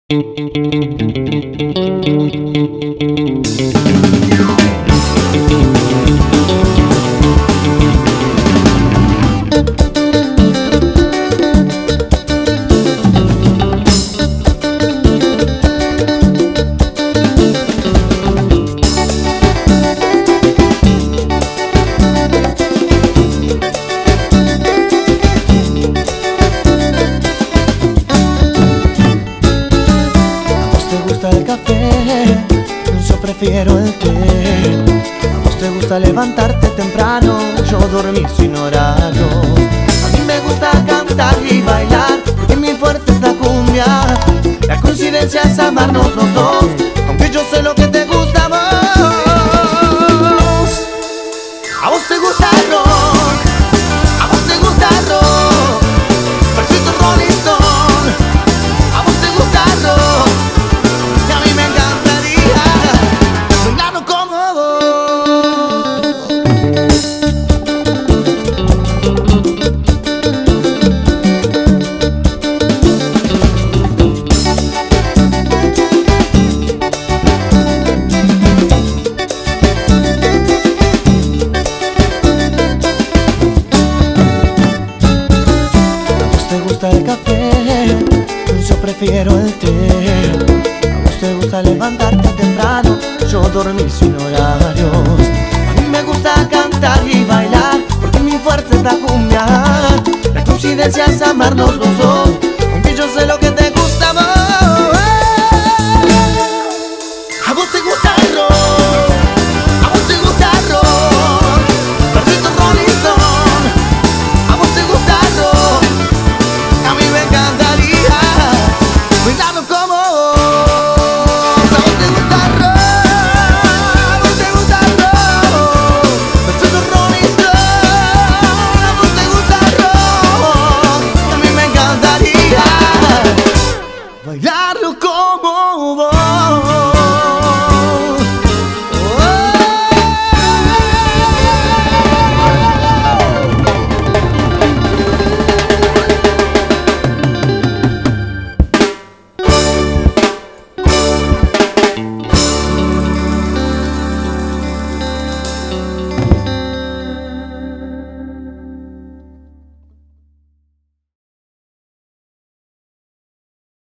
El café, yo prefiero el té. A vos te gusta levantarte temprano, yo dormir sin horarios. A mí me gusta cantar y bailar, porque mi fuerte es la cumbia. La coincidencia es amarnos los dos, aunque yo sé lo que te gusta a vos. A vos te gusta el rock, a vos te gusta el rock, perfecto Rolling Stone. A vos te gusta el rock, el café, yo prefiero el té. A vos te gusta levantarte temprano, yo dormir sin horarios. A mí me gusta cantar y bailar, porque mi fuerte es la cumbia. La coincidencia es amarnos los dos,